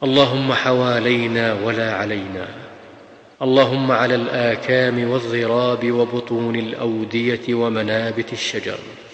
اللهم حوالينا ولا علينا. اللهم على الآكام والضراب وبطون الأودية ومنابت الشجر.